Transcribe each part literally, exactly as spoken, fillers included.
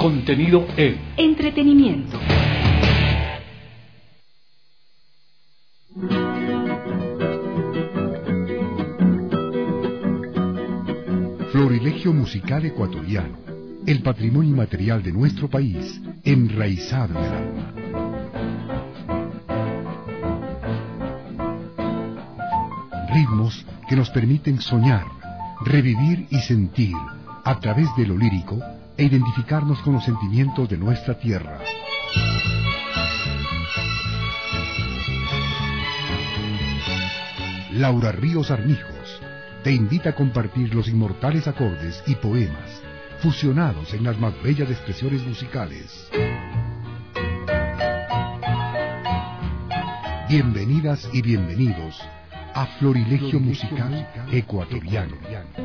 contenido en entretenimiento. Florilegio musical ecuatoriano, el patrimonio inmaterial de nuestro país, enraizado en el alma. Ritmos que nos permiten soñar, revivir y sentir, a través de lo lírico, e identificarnos con los sentimientos de nuestra tierra. Laura Ríos Armijos te invita a compartir los inmortales acordes y poemas, fusionados en las más bellas expresiones musicales. Bienvenidas y bienvenidos a Florilegio Musical Ecuatoriano.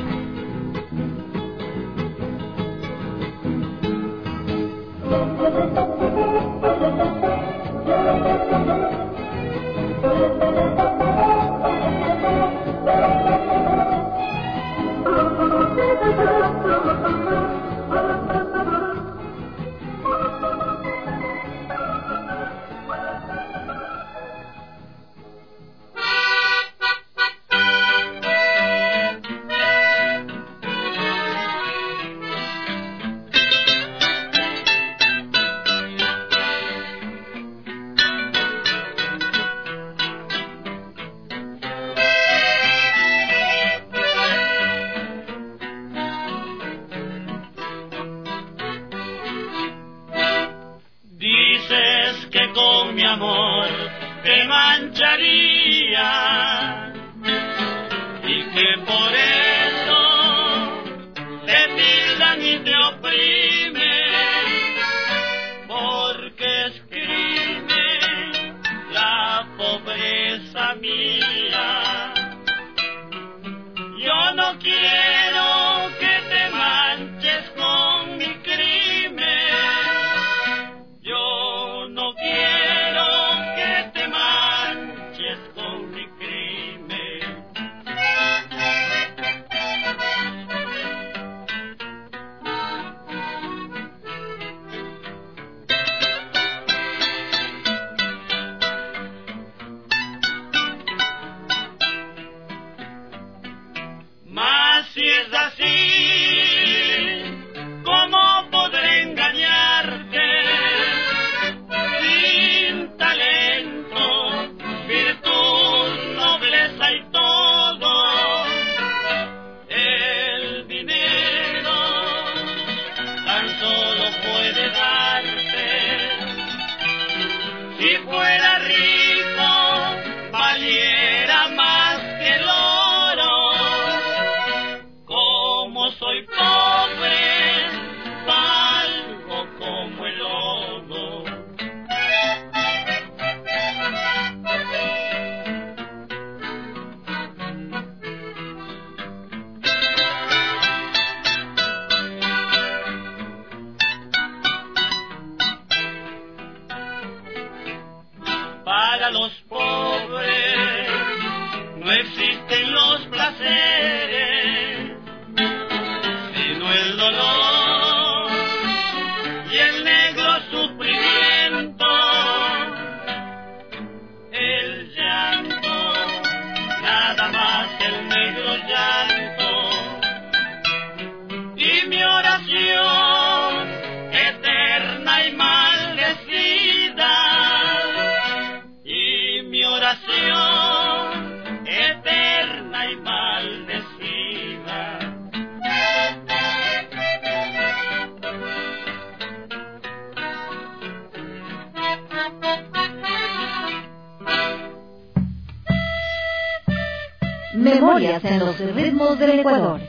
Memorias en los ritmos del Ecuador.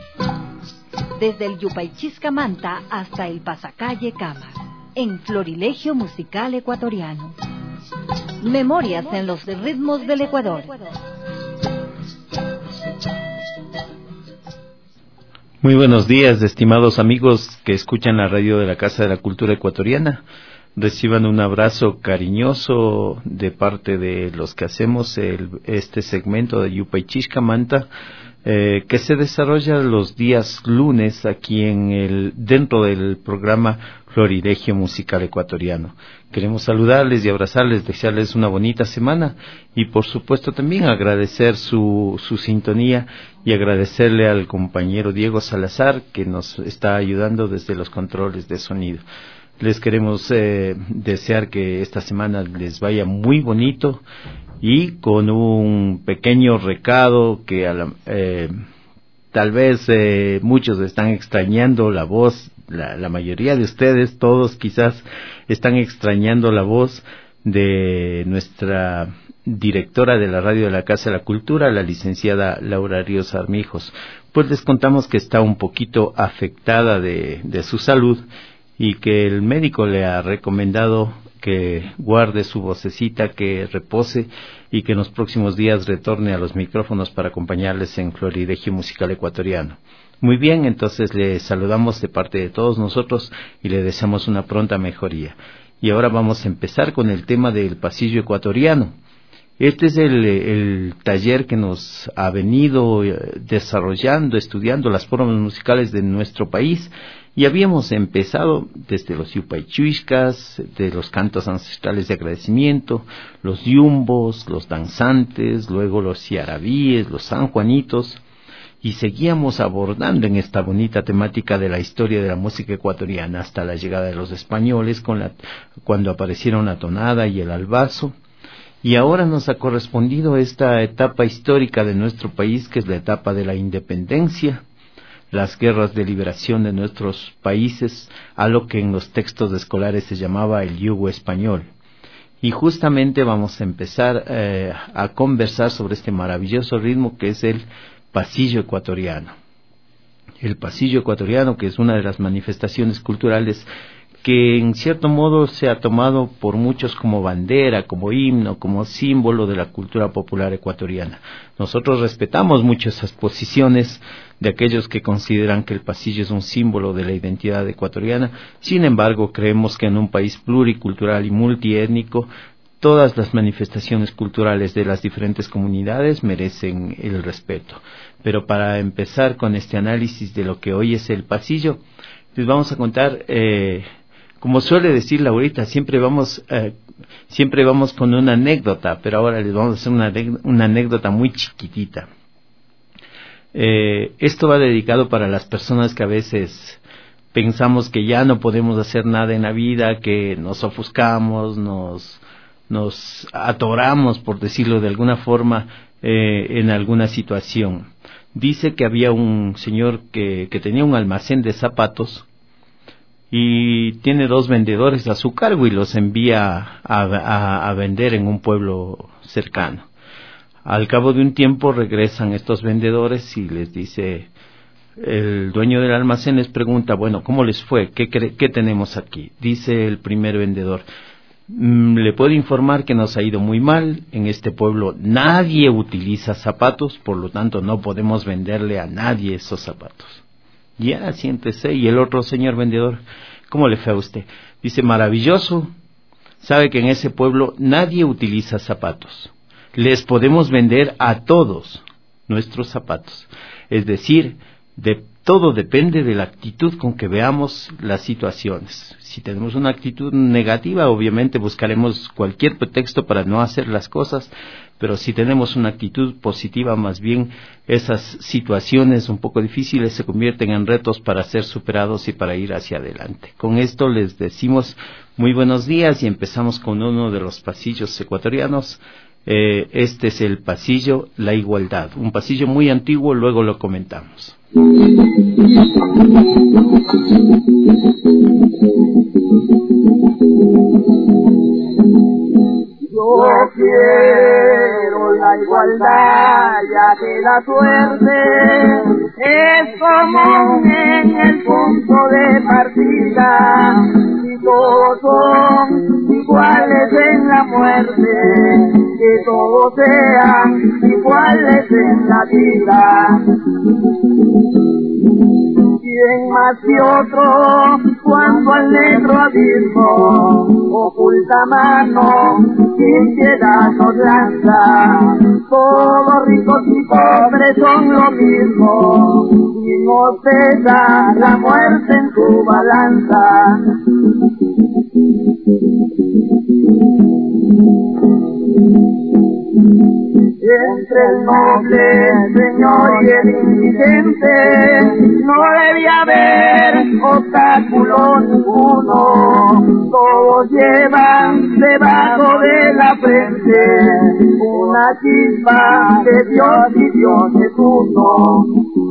Desde el Yupaychisca Manta hasta el Pasacalle Cama, en Florilegio Musical Ecuatoriano. Memorias en los ritmos del Ecuador. Muy buenos días, estimados amigos que escuchan la radio de la Casa de la Cultura Ecuatoriana. Reciban un abrazo cariñoso de parte de los que hacemos el, este segmento de Yupaychisca Manta, eh, que se desarrolla los días lunes aquí en el dentro del programa Florilegio Musical Ecuatoriano. Queremos saludarles y abrazarles, desearles una bonita semana y por supuesto también agradecer su, su sintonía y agradecerle al compañero Diego Salazar que nos está ayudando desde los controles de sonido. Les queremos eh, desear que esta semana les vaya muy bonito y con un pequeño recado que a la, eh, tal vez eh, muchos están extrañando la voz, la, la mayoría de ustedes, todos quizás están extrañando la voz de nuestra directora de la radio de la Casa de la Cultura, la licenciada Laura Ríos Armijos. Pues les contamos que está un poquito afectada de, de su salud y que el médico le ha recomendado que guarde su vocecita, que repose y que en los próximos días retorne a los micrófonos para acompañarles en Florilegio Musical Ecuatoriano. Muy bien, entonces le saludamos de parte de todos nosotros y le deseamos una pronta mejoría. Y ahora vamos a empezar con el tema del pasillo ecuatoriano. Este es el, el taller que nos ha venido desarrollando, estudiando las formas musicales de nuestro país. Y habíamos empezado desde los yupaychuiscas, de los cantos ancestrales de agradecimiento, los yumbos, los danzantes, luego los yarabíes, los sanjuanitos, y seguíamos abordando en esta bonita temática de la historia de la música ecuatoriana hasta la llegada de los españoles, con la, cuando aparecieron la tonada y el albazo. Y ahora nos ha correspondido esta etapa histórica de nuestro país, que es la etapa de la independencia, las guerras de liberación de nuestros países, a lo que en los textos escolares se llamaba el yugo español. Y justamente vamos a empezar eh, a conversar sobre este maravilloso ritmo que es el pasillo ecuatoriano. El pasillo ecuatoriano, que es una de las manifestaciones culturales que en cierto modo se ha tomado por muchos como bandera, como himno, como símbolo de la cultura popular ecuatoriana. Nosotros respetamos mucho esas posiciones de aquellos que consideran que el pasillo es un símbolo de la identidad ecuatoriana. Sin embargo, creemos que en un país pluricultural y multiétnico, todas las manifestaciones culturales de las diferentes comunidades merecen el respeto. Pero para empezar con este análisis de lo que hoy es el pasillo, les vamos a contar... Eh, Como suele decir Laurita, siempre vamos, eh, siempre vamos con una anécdota, pero ahora les vamos a hacer una, una anécdota muy chiquitita. Eh, esto va dedicado para las personas que a veces pensamos que ya no podemos hacer nada en la vida, que nos ofuscamos, nos, nos atoramos, por decirlo de alguna forma, eh, en alguna situación. Dice que había un señor que, que tenía un almacén de zapatos, y tiene dos vendedores a su cargo y los envía a, a, a vender en un pueblo cercano. Al cabo de un tiempo regresan estos vendedores y les dice, el dueño del almacén les pregunta, bueno, ¿cómo les fue? ¿Qué, qué, qué tenemos aquí? Dice el primer vendedor, le puedo informar que nos ha ido muy mal, en este pueblo nadie utiliza zapatos, por lo tanto no podemos venderle a nadie esos zapatos. Ya, siéntese. Y el otro señor vendedor, ¿cómo le fue a usted? Dice, maravilloso. Sabe que en ese pueblo nadie utiliza zapatos. Les podemos vender a todos nuestros zapatos. Es decir, de todo depende de la actitud con que veamos las situaciones. Si tenemos una actitud negativa, obviamente buscaremos cualquier pretexto para no hacer las cosas, pero si tenemos una actitud positiva, más bien esas situaciones un poco difíciles se convierten en retos para ser superados y para ir hacia adelante. Con esto les decimos muy buenos días y empezamos con uno de los pasillos ecuatorianos. Eh, este es el pasillo La Igualdad, un pasillo muy antiguo, luego lo comentamos. Yo quiero la igualdad, ya que la suerte es común en el punto de partida, y todos son iguales en la muerte, que todos sean iguales en la vida. Quien más que otro, cuando al negro abismo oculta mano, sin piedad nos lanza. Todos ricos y pobres son lo mismo, y nos pesa la muerte en su balanza. Entre el noble señor y el indigente no debía haber obstáculo ninguno. Todos llevan debajo de la frente una chispa de Dios y Dios es uno.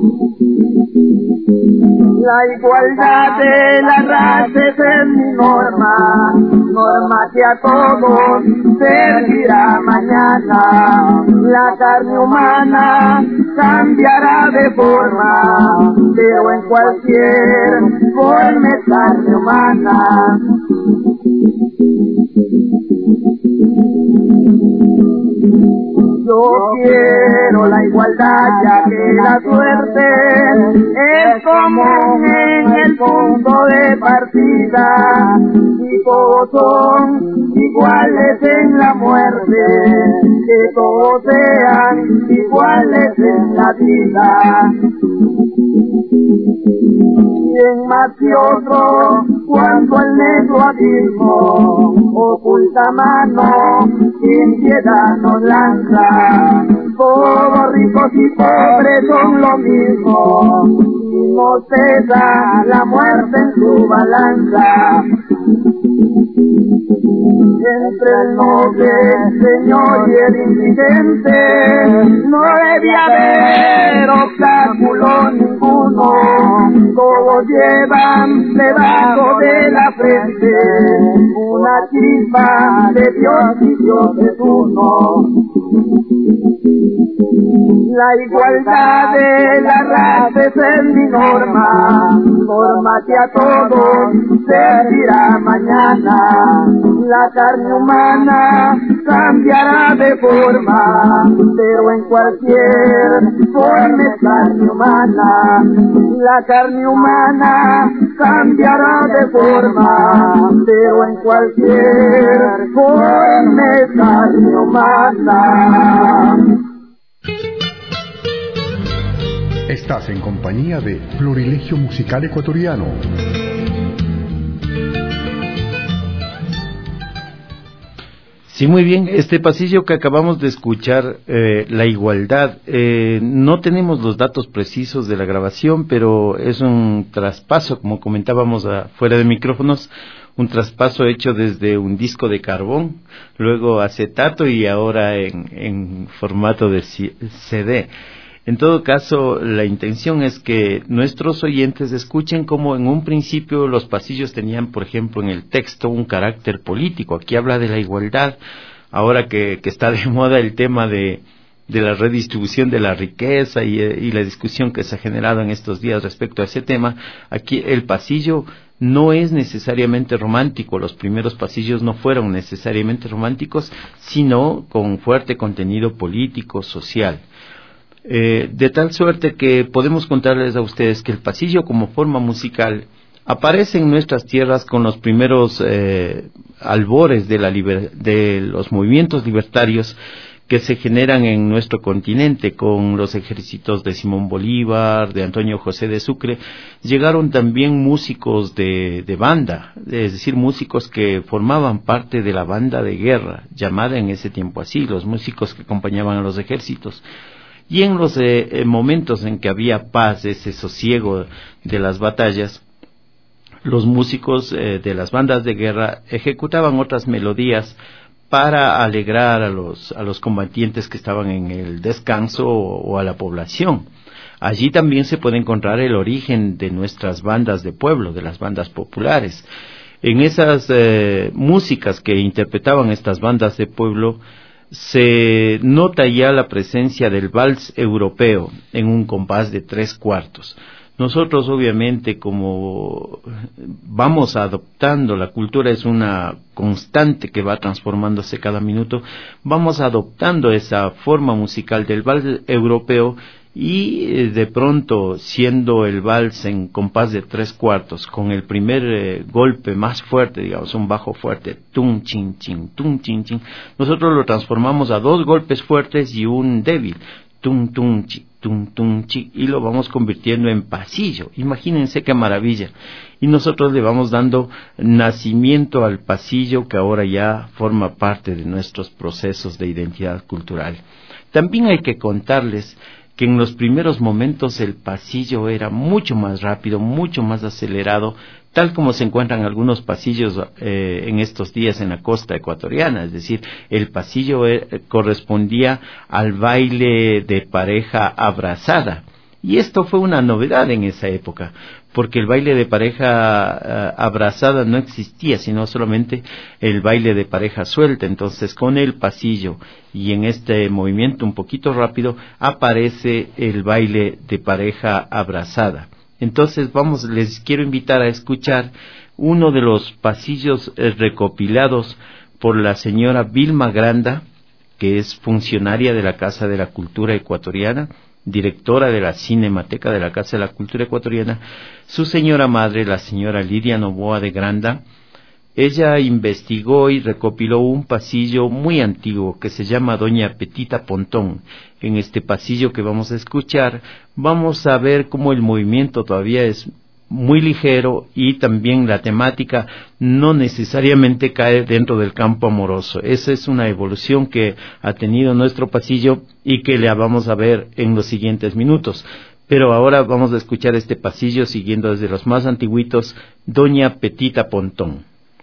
La igualdad de la raza es mi norma, norma que a todos servirá mañana. La carne humana cambiará de forma, pero en cualquier forma es carne humana. Yo quiero la igualdad, ya que la suerte es común en el punto de partida, y todos son iguales en la muerte, que todos sean iguales en la vida. Quien más que otro, cuando el negro abismo oculta mano, sin piedad nos lanza. Todos ricos y pobres son lo mismo, y nos pesa la muerte en su balanza. Entre el noble señor y el indigente no debía haber obstáculo ninguno. Todos llevan debajo de la frente una chispa de Dios y Dios es uno. La igualdad de la raza es mi norma, norma que a todos servirá mañana. La carne humana cambiará de forma, pero en cualquier forma es carne humana. La carne humana cambiará de forma, pero en cualquier forma es carne humana. Estás en compañía de Florilegio Musical Ecuatoriano. Sí, muy bien. Este pasillo que acabamos de escuchar, eh, la igualdad, eh, no tenemos los datos precisos de la grabación, pero es un traspaso, como comentábamos fuera de micrófonos, un traspaso hecho desde un disco de carbón, luego acetato y ahora en, en formato de C D. En todo caso, la intención es que nuestros oyentes escuchen cómo en un principio los pasillos tenían, por ejemplo, en el texto un carácter político. Aquí habla de la igualdad, ahora que, que está de moda el tema de, de la redistribución de la riqueza y, y la discusión que se ha generado en estos días respecto a ese tema. Aquí el pasillo no es necesariamente romántico, los primeros pasillos no fueron necesariamente románticos, sino con fuerte contenido político, social. Eh, de tal suerte que podemos contarles a ustedes que el pasillo como forma musical aparece en nuestras tierras con los primeros eh, albores de, la liber- de los movimientos libertarios que se generan en nuestro continente con los ejércitos de Simón Bolívar, de Antonio José de Sucre. Llegaron también músicos de, de banda, es decir, músicos que formaban parte de la banda de guerra, llamada en ese tiempo así, los músicos que acompañaban a los ejércitos. Y en los eh, momentos en que había paz, ese sosiego de las batallas, los músicos eh, de las bandas de guerra ejecutaban otras melodías para alegrar a los, a los combatientes que estaban en el descanso o, o a la población. Allí también se puede encontrar el origen de nuestras bandas de pueblo, de las bandas populares. En esas eh, músicas que interpretaban estas bandas de pueblo, se nota ya la presencia del vals europeo en un compás de tres cuartos. Nosotros obviamente, como vamos adoptando, la cultura es una constante que va transformándose cada minuto, vamos adoptando esa forma musical del vals europeo y eh, de pronto, siendo el vals en compás de tres cuartos, con el primer eh, golpe más fuerte, digamos, un bajo fuerte, tum, chin, chin, tum, chin, chin, nosotros lo transformamos a dos golpes fuertes y un débil, tum, tum, chi, tum, tum, chi, y lo vamos convirtiendo en pasillo. Imagínense qué maravilla. Y nosotros le vamos dando nacimiento al pasillo, que ahora ya forma parte de nuestros procesos de identidad cultural. También hay que contarles que en los primeros momentos el pasillo era mucho más rápido, mucho más acelerado, tal como se encuentran algunos pasillos eh, en estos días en la costa ecuatoriana. Es decir, el pasillo eh, correspondía al baile de pareja abrazada. Y esto fue una novedad en esa época, porque el baile de pareja uh, abrazada no existía, sino solamente el baile de pareja suelta. Entonces, con el pasillo y en este movimiento un poquito rápido, aparece el baile de pareja abrazada. Entonces, vamos, les quiero invitar a escuchar uno de los pasillos eh, recopilados por la señora Vilma Granda, que es funcionaria de la Casa de la Cultura Ecuatoriana, directora de la Cinemateca de la Casa de la Cultura Ecuatoriana. Su señora madre, la señora Lidia Novoa de Granda, ella investigó y recopiló un pasillo muy antiguo que se llama Doña Petita Pontón. En este pasillo que vamos a escuchar, vamos a ver cómo el movimiento todavía es muy ligero y también la temática no necesariamente cae dentro del campo amoroso. Esa es una evolución que ha tenido nuestro pasillo y que la vamos a ver en los siguientes minutos. Pero ahora vamos a escuchar este pasillo siguiendo desde los más antiguitos, Doña Petita Pontón.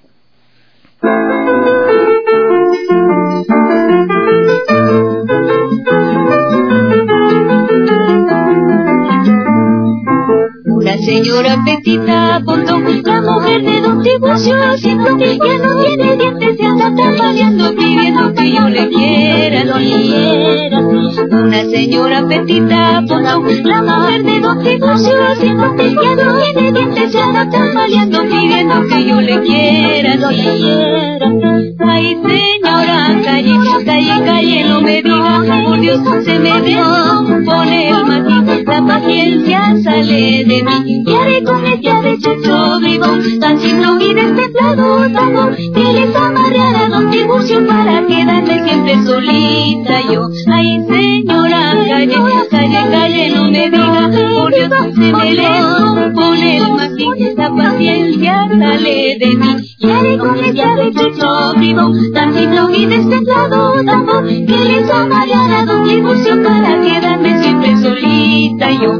La señora Petita Pontón, la mujer de don Tiburcio, haciendo que ya no tiene dientes, se anda tambaleando pidiendo que yo le quiera, no le quiera. Una señora Petita Pontón, la mujer de don Tiburcio, haciendo que ya no tiene dientes, se anda tambaleando pidiendo que yo le quiera, no le quiera. Ay, señora, calle, calle, calle, no me diga, por Dios, se me descompone el maquillaje, la paciencia sale de mí. Y haré con ella de chucho bribón, tan simple y destemplado tambor, que les amarreara don Tiburcio para quedarme siempre solita yo. Ay, señora, calle, calle, calle, no me diga, por Dios, se me descompone el maquillaje, la paciencia sale de mí. Y haré con ella de chucho bribón, tan simple y destemplado tambor, que les amarreara don Tiburcio para quedarme siempre solita yo.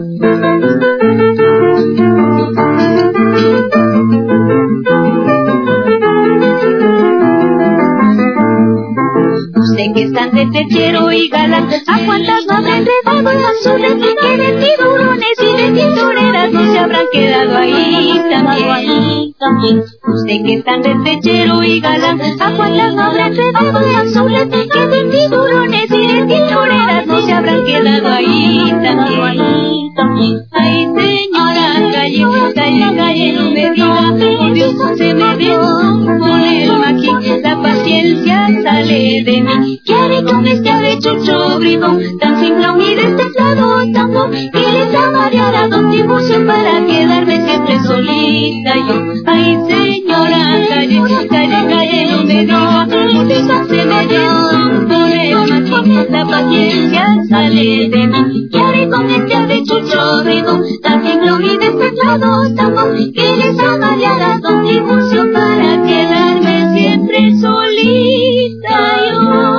Usted que están de techero y galán, a cuántas no habrá enredado en azules, que de tiburones y de tintoreras no se habrán quedado ahí también. Usted que están de techero y galán, a cuántas no habrá enredado en azules, que de tiburones y de tintoreras no se habrán quedado ahí también. Ay, señora, calle, calle, calle, no me diga, por Dios, se me descompone el maquillaje, la paciencia sale de mí. ¿Qué haré con este avechucho bribón, tan simplón y destemplado tambor, que les amareara a don Tiburcio para quedarme siempre solita yo? Ay, señora, calle, calle, calle, no me diga, por Dios, se me descompone el maquillaje, la paciencia sale de mí. ¿Qué haré con este avechucho bribón, tan simplón y destemplado tambor, que les amareara a don Tiburcio para quedarme siempre solita yo?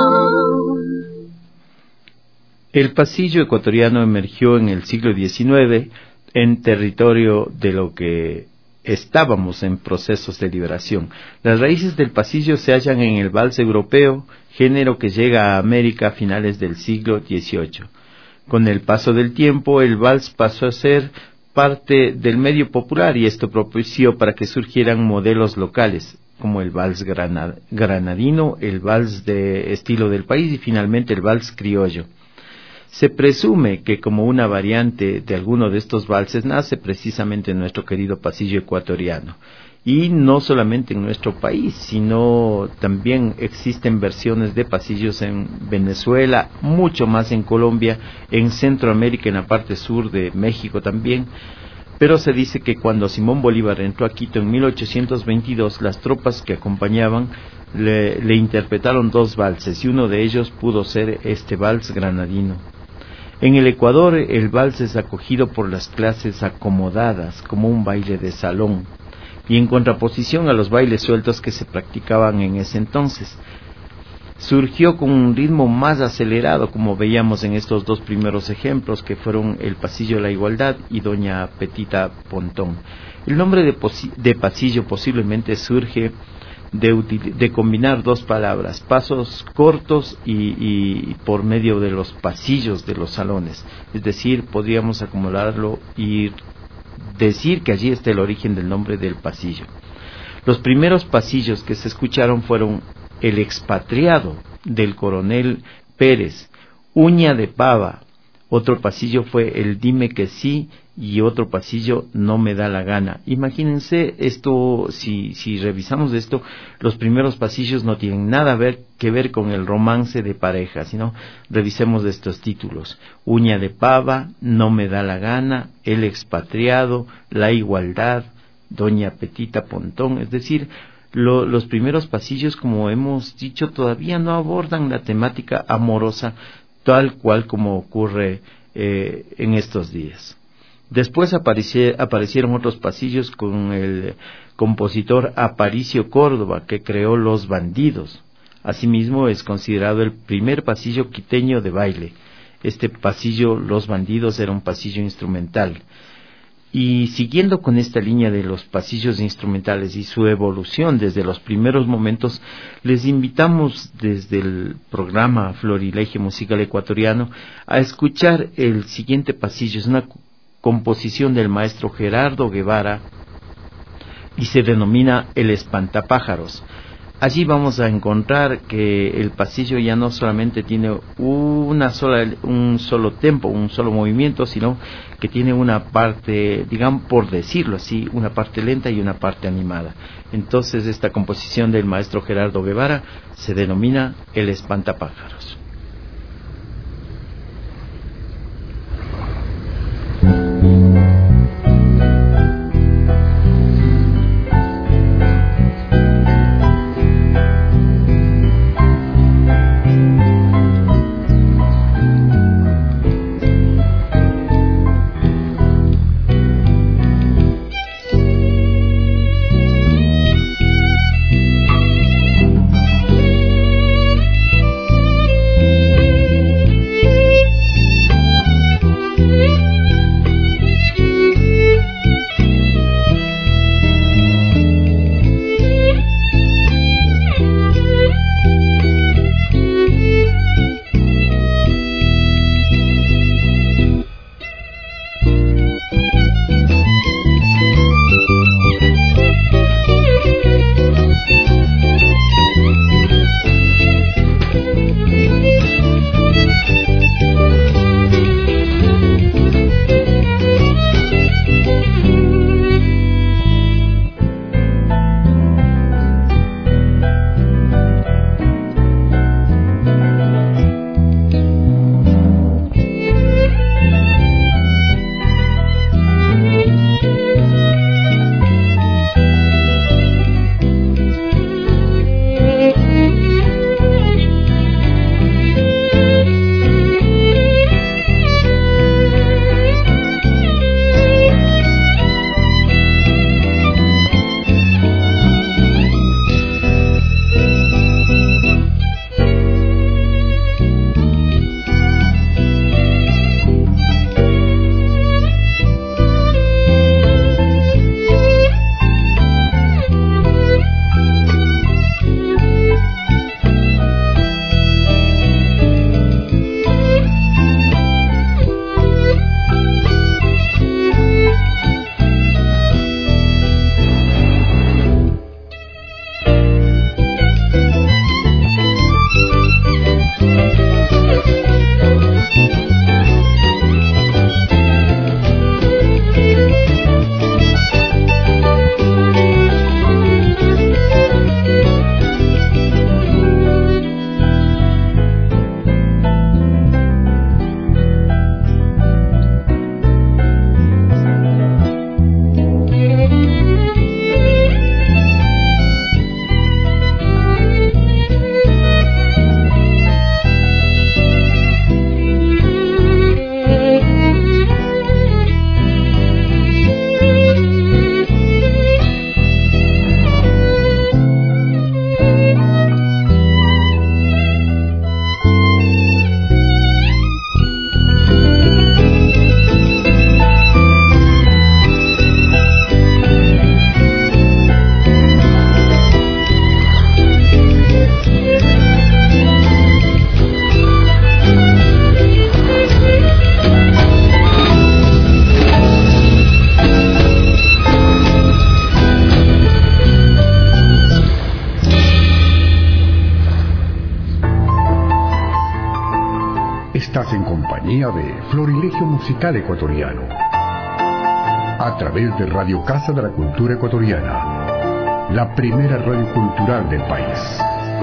El pasillo ecuatoriano emergió en el siglo diecinueve en territorio de lo que estábamos en procesos de liberación. Las raíces del pasillo se hallan en el vals europeo, género que llega a América a finales del siglo dieciocho. Con el paso del tiempo, el vals pasó a ser parte del medio popular y esto propició para que surgieran modelos locales, como el vals granadino, el vals de estilo del país y finalmente el vals criollo. Se presume que como una variante de alguno de estos valses nace precisamente en nuestro querido pasillo ecuatoriano. Y no solamente en nuestro país, sino también existen versiones de pasillos en Venezuela, mucho más en Colombia, en Centroamérica, en la parte sur de México también. Pero se dice que cuando Simón Bolívar entró a Quito en mil ochocientos veintidós, las tropas que acompañaban le, le interpretaron dos valses, y uno de ellos pudo ser este vals granadino. En el Ecuador, el vals es acogido por las clases acomodadas como un baile de salón, y en contraposición a los bailes sueltos que se practicaban en ese entonces. Surgió con un ritmo más acelerado, como veíamos en estos dos primeros ejemplos, que fueron el Pasillo de la Igualdad y Doña Petita Pontón. El nombre de, de pasillo posiblemente surge de, de combinar dos palabras, pasos cortos y, y por medio de los pasillos de los salones. Es decir, podríamos acomodarlo y decir que allí está el origen del nombre del pasillo. Los primeros pasillos que se escucharon fueron El Expatriado, del Coronel Pérez, Uña de Pava. Otro pasillo fue El Dime que sí, y otro pasillo No me da la gana. Imagínense esto, si, si revisamos esto, los primeros pasillos no tienen nada ver, que ver con el romance de pareja, sino revisemos estos títulos: Uña de Pava, No me da la gana, El Expatriado, La Igualdad, Doña Petita Pontón. Es decir, lo, los primeros pasillos, como hemos dicho, todavía no abordan la temática amorosa tal cual como ocurre eh, en estos días. Después apareci- aparecieron otros pasillos con el compositor Aparicio Córdoba, que creó Los Bandidos. Asimismo, es considerado el primer pasillo quiteño de baile. Este pasillo, Los Bandidos, era un pasillo instrumental. Y siguiendo con esta línea de los pasillos instrumentales y su evolución desde los primeros momentos, les invitamos desde el programa Florilegio Musical Ecuatoriano a escuchar el siguiente pasillo. Es una composición del maestro Gerardo Guevara y se denomina El Espantapájaros. Allí vamos a encontrar que el pasillo ya no solamente tiene una sola, un solo tempo, un solo movimiento, sino que tiene una parte, digamos por decirlo así, una parte lenta y una parte animada. Entonces esta composición del maestro Gerardo Guevara se denomina El Espantapájaros. Thank you. Estás en compañía de Florilegio Musical Ecuatoriano, a través de Radio Casa de la Cultura Ecuatoriana, la primera radio cultural del país.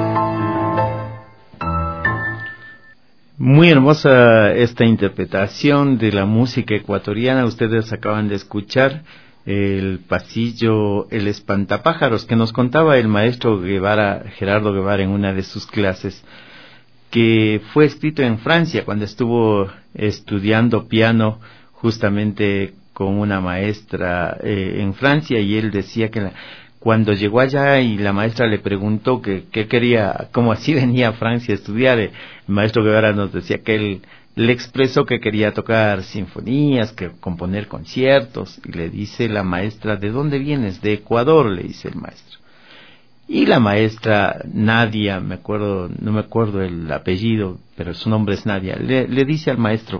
Muy hermosa esta interpretación de la música ecuatoriana. Ustedes acaban de escuchar el pasillo El Espantapájaros, que nos contaba el maestro Guevara, Gerardo Guevara, en una de sus clases, que fue escrito en Francia cuando estuvo estudiando piano justamente con una maestra eh, en Francia, y él decía que la, cuando llegó allá y la maestra le preguntó que qué quería, cómo así venía a Francia a estudiar, el maestro Guevara nos decía que él le expresó que quería tocar sinfonías, que componer conciertos, y le dice la maestra: ¿de dónde vienes? De Ecuador, le dice el maestro. Y la maestra Nadia, me acuerdo, no me acuerdo el apellido, pero su nombre es Nadia, le, le dice al maestro: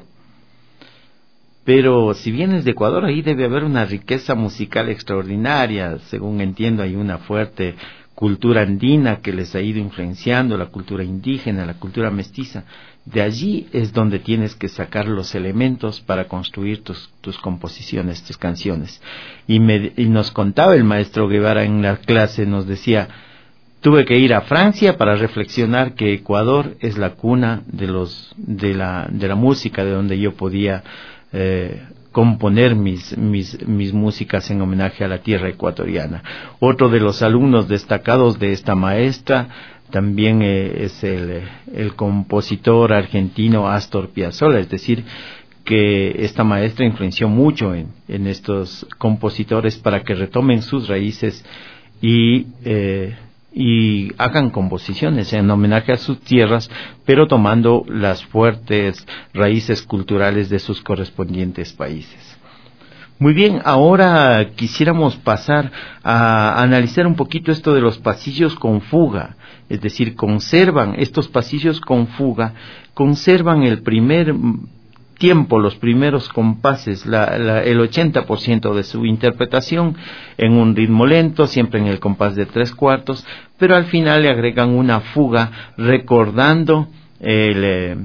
pero si vienes de Ecuador, ahí debe haber una riqueza musical extraordinaria. Según entiendo, hay una fuerte cultura andina que les ha ido influenciando, la cultura indígena, la cultura mestiza. De allí es donde tienes que sacar los elementos para construir tus, tus composiciones, tus canciones. Y, me, y nos contaba el maestro Guevara en la clase, nos decía: tuve que ir a Francia para reflexionar que Ecuador es la cuna de los de la de la música, de donde yo podía eh, componer mis mis mis músicas en homenaje a la tierra ecuatoriana. Otro de los alumnos destacados de esta maestra también eh, es el, el compositor argentino Astor Piazzolla, es decir, que esta maestra influenció mucho en, en estos compositores para que retomen sus raíces y eh, y hagan composiciones en homenaje a sus tierras, pero tomando las fuertes raíces culturales de sus correspondientes países. Muy bien, ahora quisiéramos pasar a analizar un poquito esto de los pasillos con fuga, es decir, conservan estos pasillos con fuga, conservan el primer tiempo, los primeros compases, la, la, el ochenta por ciento de su interpretación en un ritmo lento, siempre en el compás de tres cuartos, pero al final le agregan una fuga recordando el, eh,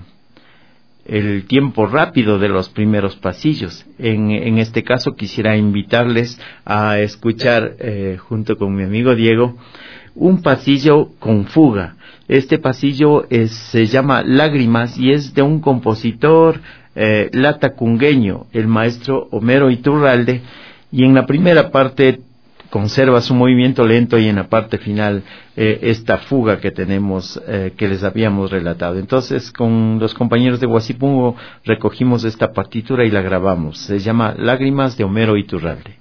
el tiempo rápido de los primeros pasillos. En, en este caso quisiera invitarles a escuchar eh, junto con mi amigo Diego un pasillo con fuga. Este pasillo es, se llama Lágrimas y es de un compositor eh, latacungueño, el maestro Homero Iturralde, y en la primera parte conserva su movimiento lento y en la parte final eh, esta fuga que tenemos, eh, que les habíamos relatado. Entonces, con los compañeros de Huasipungo recogimos esta partitura y la grabamos. Se llama Lágrimas de Homero Iturralde.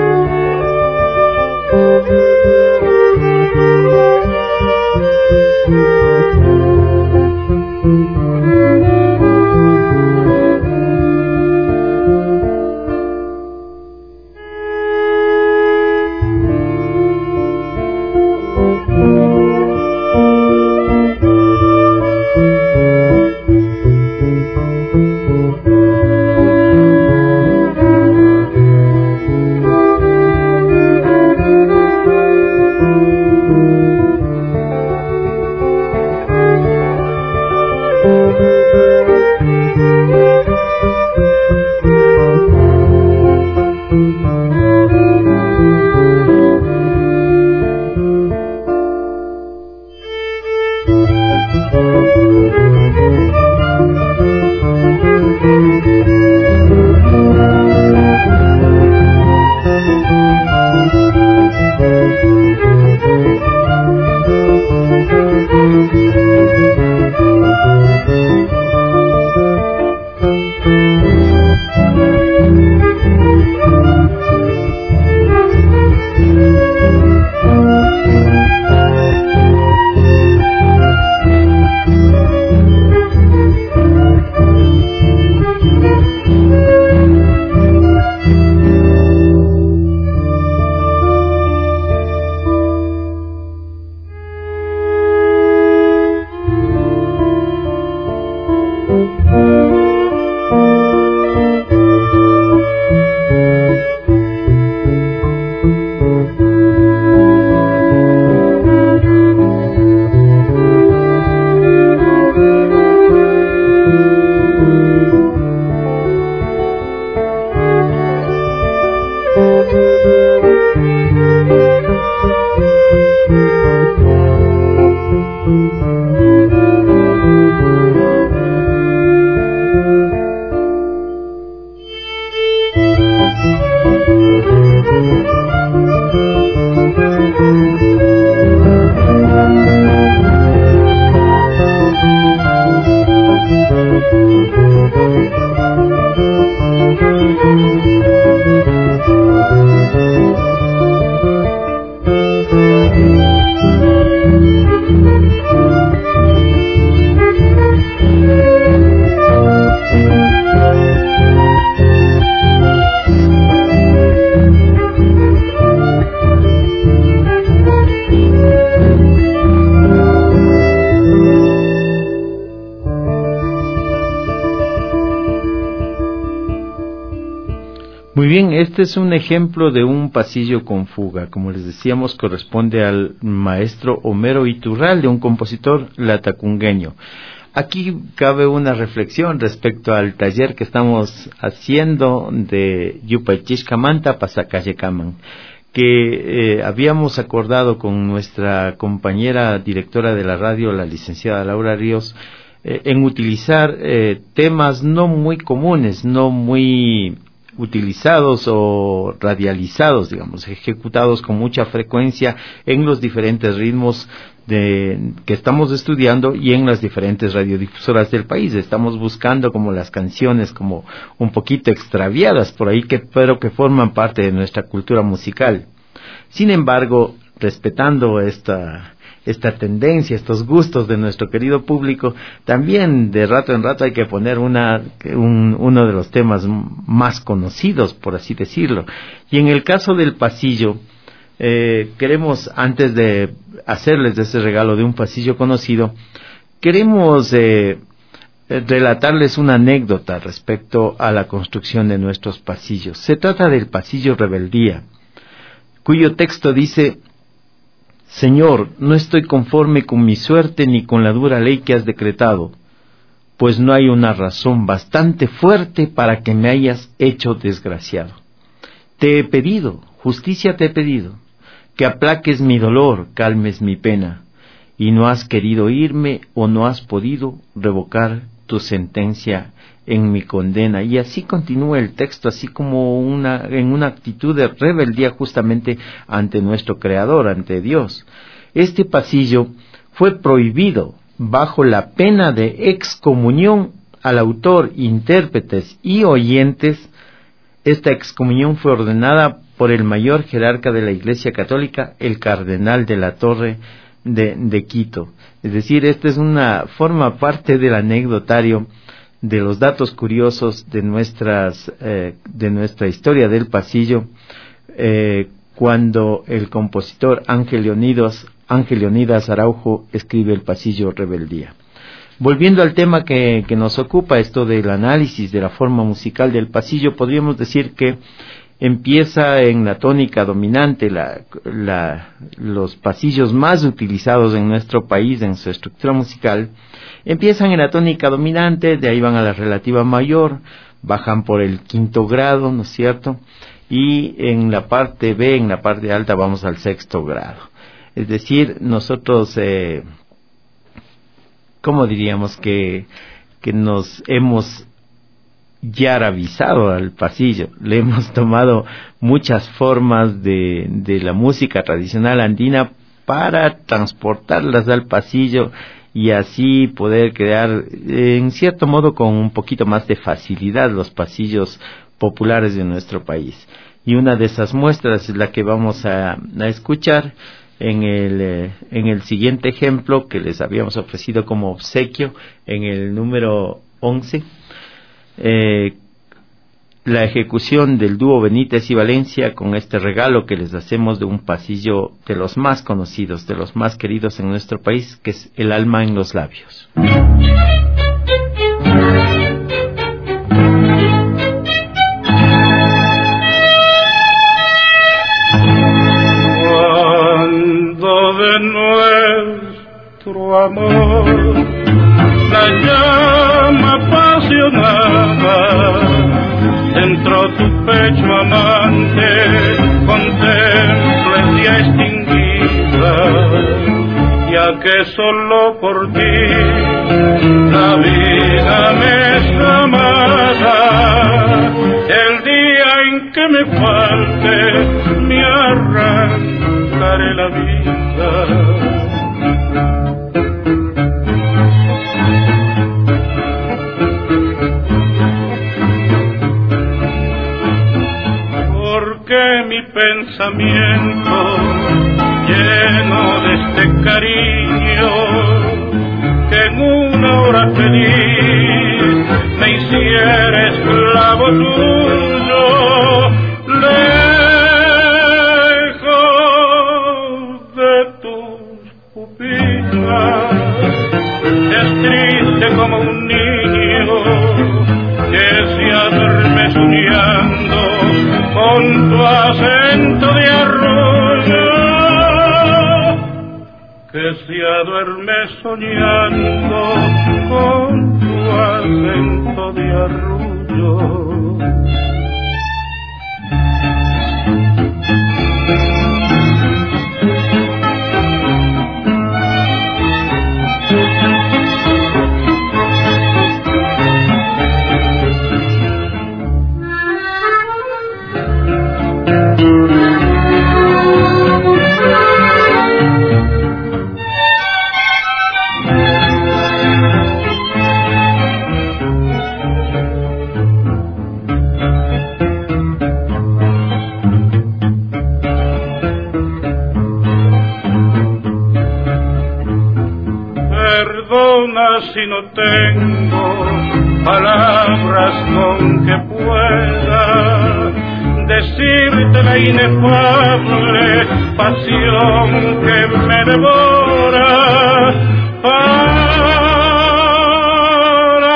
Thank you. Muy bien, este es un ejemplo de un pasillo con fuga. Como les decíamos, corresponde al maestro Homero Iturralde, un compositor latacungueño. Aquí cabe una reflexión respecto al taller que estamos haciendo de Yupaychishkamanta Pasacayekaman, que eh, habíamos acordado con nuestra compañera directora de la radio, la licenciada Laura Ríos, eh, en utilizar eh, temas no muy comunes, no muy utilizados o radializados, digamos, ejecutados con mucha frecuencia en los diferentes ritmos de, que estamos estudiando y en las diferentes radiodifusoras del país. Estamos buscando como las canciones como un poquito extraviadas por ahí, que, pero que forman parte de nuestra cultura musical. Sin embargo, respetando esta esta tendencia, estos gustos de nuestro querido público, también de rato en rato hay que poner una, un, uno de los temas más conocidos, por así decirlo. Y en el caso del pasillo, eh, queremos, antes de hacerles ese regalo de un pasillo conocido, queremos eh, relatarles una anécdota respecto a la construcción de nuestros pasillos. Se trata del pasillo Rebeldía, cuyo texto dice: Señor, no estoy conforme con mi suerte ni con la dura ley que has decretado, pues no hay una razón bastante fuerte para que me hayas hecho desgraciado. Te he pedido, justicia te he pedido, que aplaques mi dolor, calmes mi pena, y no has querido oírme o no has podido revocar tu sentencia en mi condena. Y así continúa el texto, así como una, en una actitud de rebeldía justamente ante nuestro Creador, ante Dios. Este pasillo fue prohibido bajo la pena de excomunión al autor, intérpretes y oyentes. Esta excomunión fue ordenada por el mayor jerarca de la Iglesia Católica, el Cardenal de la Torre de, de Quito. Es decir, esta es una forma parte del anecdotario de los datos curiosos de nuestras eh, de nuestra historia del pasillo, eh, cuando el compositor Ángel Leonidas, Ángel Leonidas Araujo escribe el pasillo Rebeldía. Volviendo al tema que, que nos ocupa, esto del análisis de la forma musical del pasillo, podríamos decir que empieza en la tónica dominante. La, la, los pasillos más utilizados en nuestro país en su estructura musical empiezan en la tónica dominante, de ahí van a la relativa mayor, bajan por el quinto grado, ¿no es cierto? Y en la parte B, en la parte alta, vamos al sexto grado. Es decir, nosotros, eh, ¿cómo diríamos que, que nos hemos ya arabizado al pasillo? Le hemos tomado muchas formas de, de la música tradicional andina para transportarlas al pasillo y así poder crear, en cierto modo, con un poquito más de facilidad los pasillos populares de nuestro país. Y una de esas muestras es la que vamos a, a escuchar en el, eh, en el siguiente ejemplo que les habíamos ofrecido como obsequio, en el número once. Eh, la ejecución del dúo Benítez y Valencia, con este regalo que les hacemos de un pasillo de los más conocidos, de los más queridos en nuestro país, que es El alma en los labios. Cuando de nuestro amor la llama apasionada dentro tu pecho amante contemples ya extinguida, ya que solo por ti la vida me es amada. El día en que me falte me arrancaré la vida. mi pensamiento, lleno de este cariño, que en una hora feliz me hiciera esclavo tuyo, lejos de tus pupilas. Es triste como un niño que se duerme soñando con tu acento de arroyo, que se duerme soñando con tu acento de arroyo. Si no tengo palabras con que pueda decirte la inefable pasión que me devora, para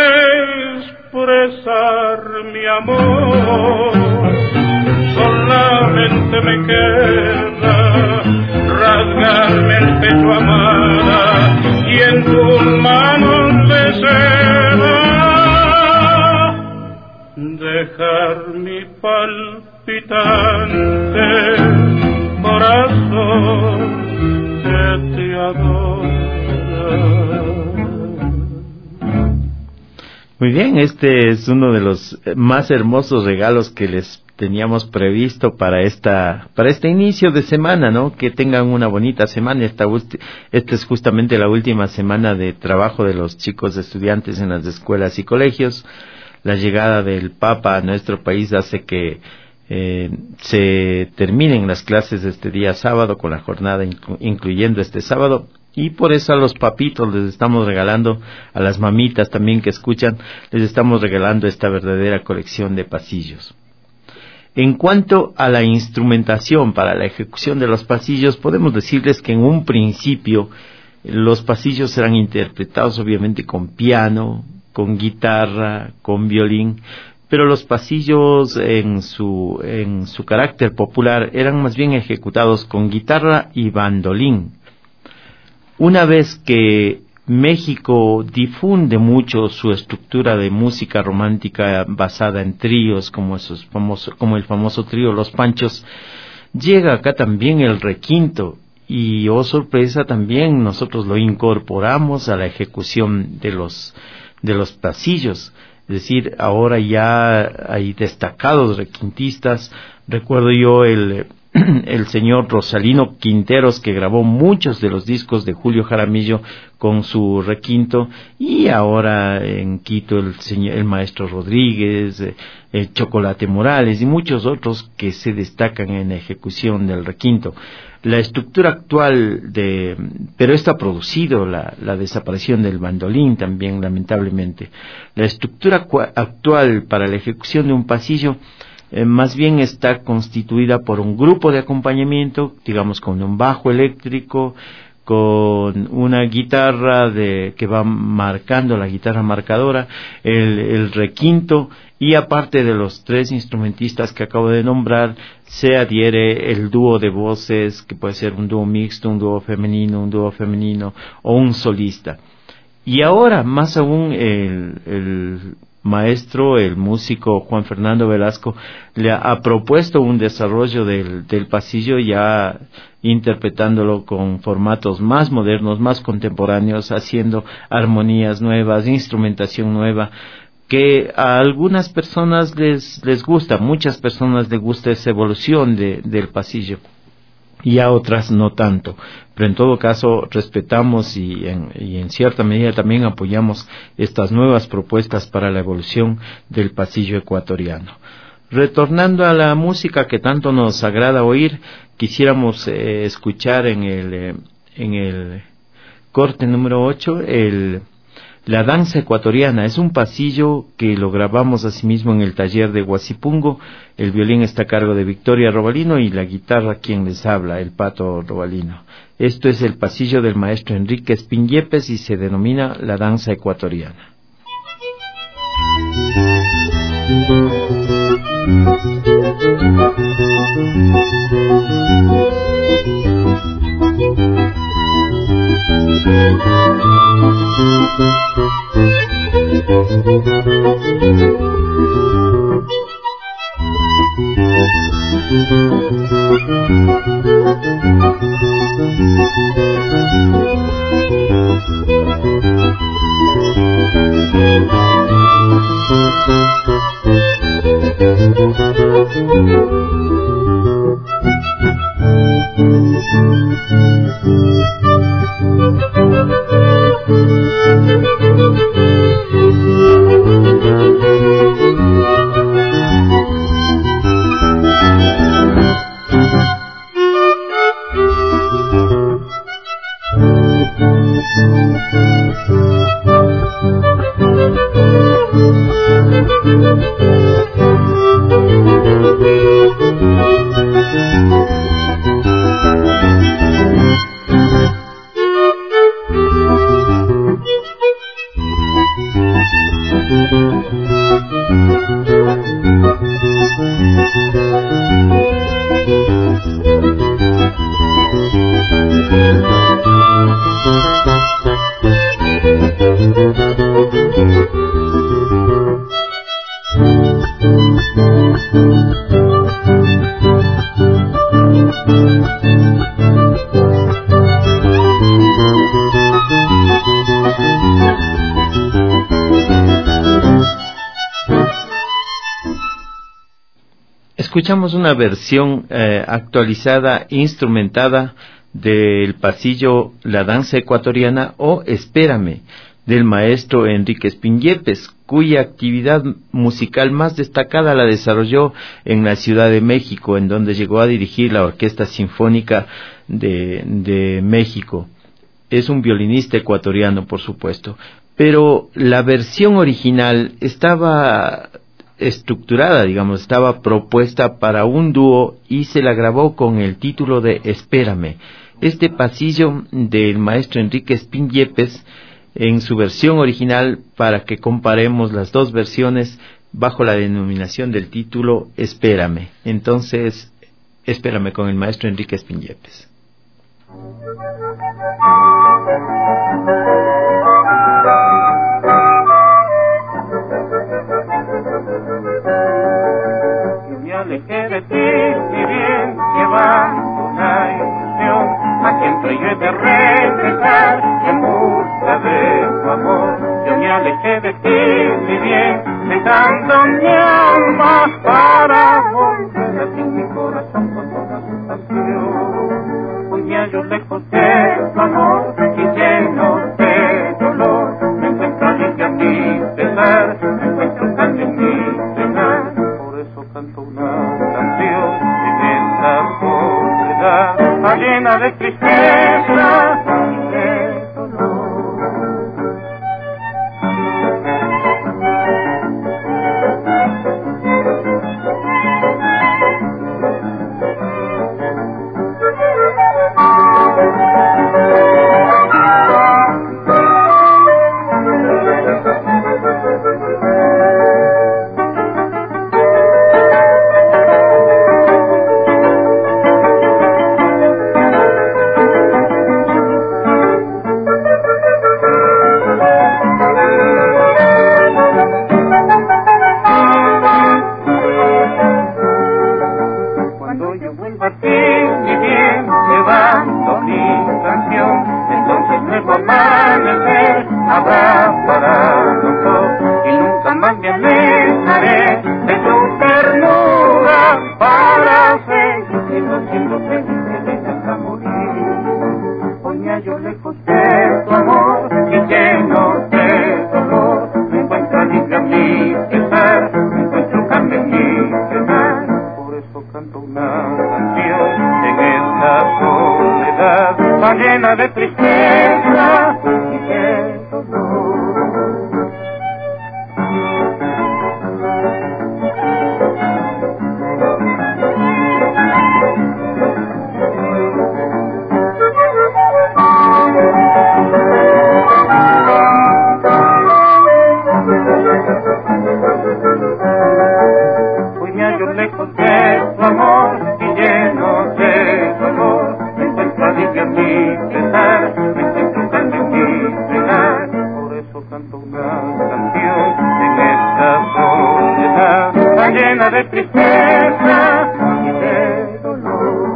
expresar mi amor solamente me queda rasgarme el pecho, amada, y en tus manos de seda dejar mi palpitante corazón que te adora. Muy bien, este es uno de los más hermosos regalos que les teníamos previsto para esta para este inicio de semana, ¿no? Que tengan una bonita semana. Esta, esta es justamente la última semana de trabajo de los chicos estudiantes en las escuelas y colegios. La llegada del Papa a nuestro país hace que eh, se terminen las clases este día sábado, con la jornada inclu- incluyendo este sábado. Y por eso a los papitos les estamos regalando, a las mamitas también que escuchan, les estamos regalando esta verdadera colección de pasillos. En cuanto a la instrumentación para la ejecución de los pasillos, podemos decirles que en un principio los pasillos serán interpretados obviamente con piano, con guitarra, con violín, pero los pasillos en su, en su carácter popular eran más bien ejecutados con guitarra y bandolín. Una vez que México difunde mucho su estructura de música romántica basada en tríos, como esos famosos, como el famoso trío Los Panchos, llega acá también el requinto, y oh sorpresa, también nosotros lo incorporamos a la ejecución de los de los pasillos. Es decir, ahora ya hay destacados requintistas. Recuerdo yo el el señor Rosalino Quinteros, que grabó muchos de los discos de Julio Jaramillo con su requinto, y ahora en Quito el señor, el maestro Rodríguez, el Chocolate Morales y muchos otros que se destacan en la ejecución del requinto. La estructura actual de, pero esto ha producido la, la desaparición del bandolín también, lamentablemente. La estructura actual para la ejecución de un pasillo Eh, más bien está constituida por un grupo de acompañamiento, digamos con un bajo eléctrico, con una guitarra de que va marcando, la guitarra marcadora, el, el requinto, y aparte de los tres instrumentistas que acabo de nombrar, se adhiere el dúo de voces, que puede ser un dúo mixto, un dúo femenino, un dúo femenino o un solista. Y ahora, más aún, el, el maestro, el músico Juan Fernando Velasco, le ha, ha propuesto un desarrollo del, del pasillo, ya interpretándolo con formatos más modernos, más contemporáneos, haciendo armonías nuevas, instrumentación nueva, que a algunas personas les, les gusta, muchas personas les gusta esa evolución de, del pasillo, y a otras no tanto, pero en todo caso respetamos y en, y en cierta medida también apoyamos estas nuevas propuestas para la evolución del pasillo ecuatoriano. Retornando a la música que tanto nos agrada oír, quisiéramos eh, escuchar en el, eh, en el corte número ocho el, la danza ecuatoriana. Es un pasillo que lo grabamos asimismo en el taller de Huasipungo. El violín está a cargo de Victoria Robalino y la guitarra quien les habla, el Pato Robalino. Esto es el pasillo del maestro Enrique Espín Yepes y se denomina la danza ecuatoriana. Escuchamos una versión eh, actualizada, instrumentada del pasillo La Danza Ecuatoriana o Espérame, del maestro Enrique Espín Yepes, cuya actividad musical más destacada la desarrolló en la Ciudad de México, en donde llegó a dirigir la Orquesta Sinfónica de, de México. Es un violinista ecuatoriano, por supuesto, pero la versión original estaba estructurada, digamos, estaba propuesta para un dúo y se la grabó con el título de Espérame. Este pasillo del maestro Enrique Espín Yepes en su versión original, para que comparemos las dos versiones bajo la denominación del título Espérame. Entonces, Espérame con el maestro Enrique Espín Yepes. Alejé de ti, y bien que va una ilusión, a siempre yo he de regresar en busca de tu amor. Yo me alejé de ti, y bien, dejando mi alma para volver a ti, mi corazón con toda su pasión. Hoy me hallo lejos de tu amor y lleno de dolor, me encuentro alegre a mi pesar, me encuentro tarde en mi penar. Canto una canción inmensa soledad, llena de tristeza y de dolor. canción en esta soledad tan llena de tristeza y de dolor.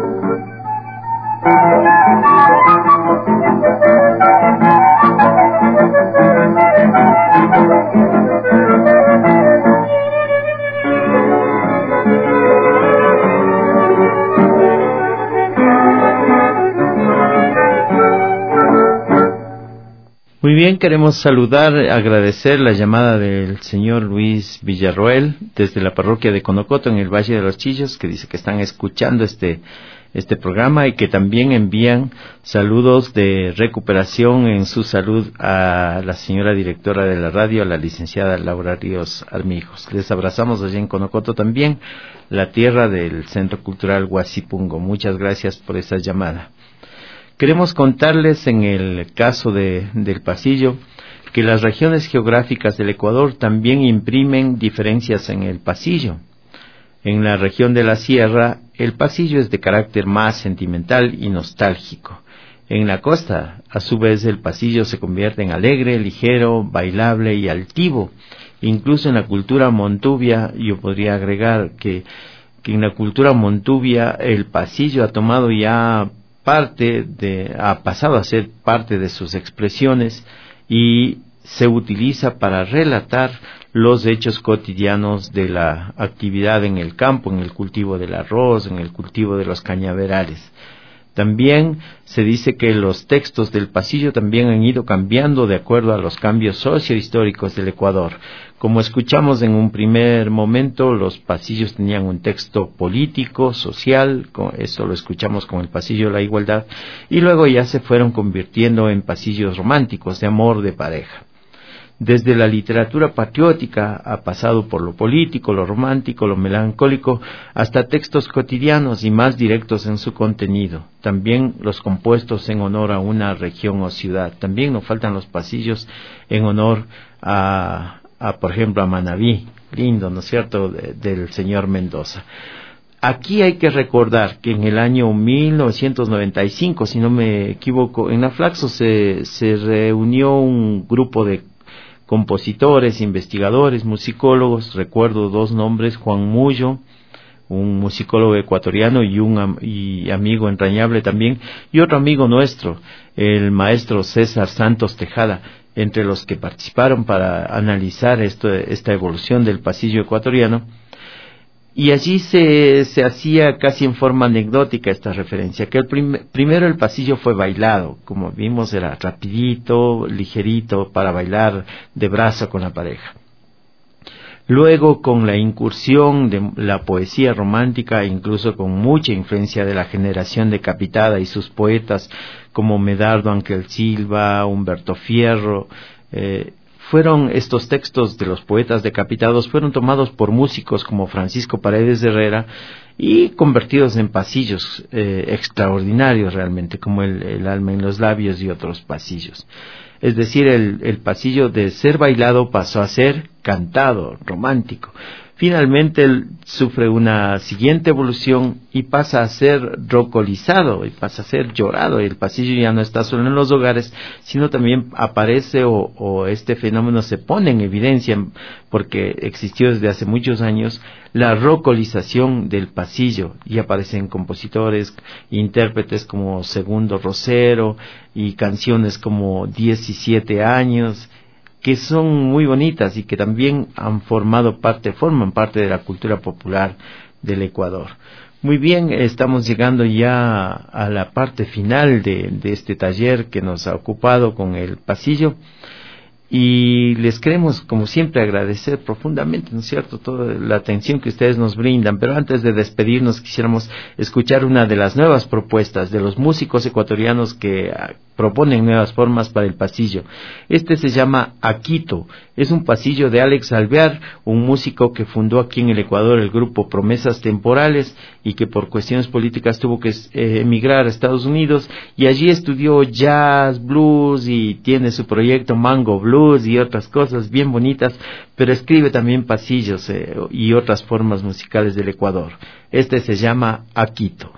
Muy bien, queremos saludar, agradecer la llamada del señor Luis Villarroel desde la parroquia de Conocoto en el Valle de los Chillos, que dice que están escuchando este este programa y que también envían saludos de recuperación en su salud a la señora directora de la radio, a la licenciada Laura Ríos Armijos. Les abrazamos allí en Conocoto también, la tierra del Centro Cultural Huasipungo. Muchas gracias por esa llamada. Queremos contarles en el caso de, del pasillo que las regiones geográficas del Ecuador también imprimen diferencias en el pasillo. En la región de la sierra, el pasillo es de carácter más sentimental y nostálgico. En la costa, a su vez, el pasillo se convierte en alegre, ligero, bailable y altivo. Incluso en la cultura montuvia, yo podría agregar que, que en la cultura montuvia el pasillo ha tomado ya parte de, ha pasado a ser parte de sus expresiones y se utiliza para relatar los hechos cotidianos de la actividad en el campo, en el cultivo del arroz, en el cultivo de los cañaverales. También se dice que los textos del pasillo también han ido cambiando de acuerdo a los cambios sociohistóricos del Ecuador. Como escuchamos en un primer momento, los pasillos tenían un texto político, social, eso lo escuchamos con el pasillo de la igualdad, y luego ya se fueron convirtiendo en pasillos románticos, de amor de pareja. Desde la literatura patriótica ha pasado por lo político, lo romántico, lo melancólico, hasta textos cotidianos y más directos en su contenido. También los compuestos en honor a una región o ciudad. También nos faltan los pasillos en honor a, a por ejemplo, a Manabí, lindo, ¿no es cierto?, de, del señor Mendoza. Aquí hay que recordar que en el año mil novecientos noventa y cinco, si no me equivoco, en la Flaxo se, se reunió un grupo de compositores, investigadores, musicólogos. Recuerdo dos nombres: Juan Mullo, un musicólogo ecuatoriano y un am y amigo entrañable también, y otro amigo nuestro, el maestro César Santos Tejada, entre los que participaron para analizar esto, esta evolución del pasillo ecuatoriano. Y allí se, se hacía casi en forma anecdótica esta referencia, que el prim primero el pasillo fue bailado, como vimos era rapidito, ligerito, para bailar de brazo con la pareja. Luego, con la incursión de la poesía romántica, incluso con mucha influencia de la generación decapitada y sus poetas como Medardo Ángel Silva, Humberto Fierro, eh, fueron estos textos de los poetas decapitados fueron tomados por músicos como Francisco Paredes de Herrera y convertidos en pasillos eh, extraordinarios realmente, como el, el alma en los labios y otros pasillos. Es decir, el, el pasillo de ser bailado pasó a ser cantado, romántico. Finalmente él sufre una siguiente evolución y pasa a ser rocolizado, y pasa a ser llorado. El pasillo ya no está solo en los hogares, sino también aparece o, o este fenómeno se pone en evidencia, porque existió desde hace muchos años la rocolización del pasillo, y aparecen compositores, intérpretes como Segundo Rosero, y canciones como diecisiete años, que son muy bonitas y que también han formado parte, forman parte de la cultura popular del Ecuador. Muy bien, estamos llegando ya a la parte final de, de este taller que nos ha ocupado con el pasillo, y les queremos, como siempre, agradecer profundamente, ¿no es cierto?, toda la atención que ustedes nos brindan. Pero antes de despedirnos, quisiéramos escuchar una de las nuevas propuestas de los músicos ecuatorianos que proponen nuevas formas para el pasillo. Este se llama Aquito. Es un pasillo de Alex Alvear, un músico que fundó aquí en el Ecuador el grupo Promesas Temporales y que por cuestiones políticas tuvo que eh, emigrar a Estados Unidos, y allí estudió jazz, blues, y tiene su proyecto Mango Blues y otras cosas bien bonitas, pero escribe también pasillos eh, y otras formas musicales del Ecuador. Este se llama Aquito.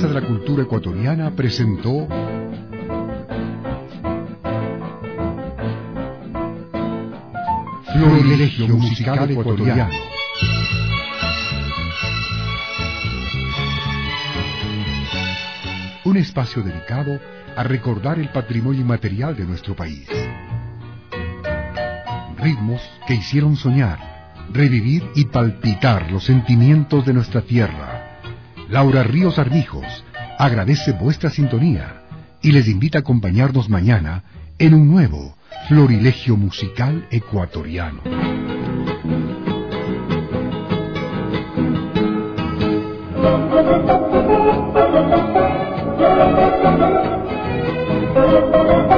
Casa de la Cultura Ecuatoriana presentó Florilegio Musical Ecuatoriano. Un espacio dedicado a recordar el patrimonio inmaterial de nuestro país. Ritmos que hicieron soñar, revivir y palpitar los sentimientos de nuestra tierra. Laura Ríos Armijos agradece vuestra sintonía y les invita a acompañarnos mañana en un nuevo Florilegio Musical Ecuatoriano. Thank you.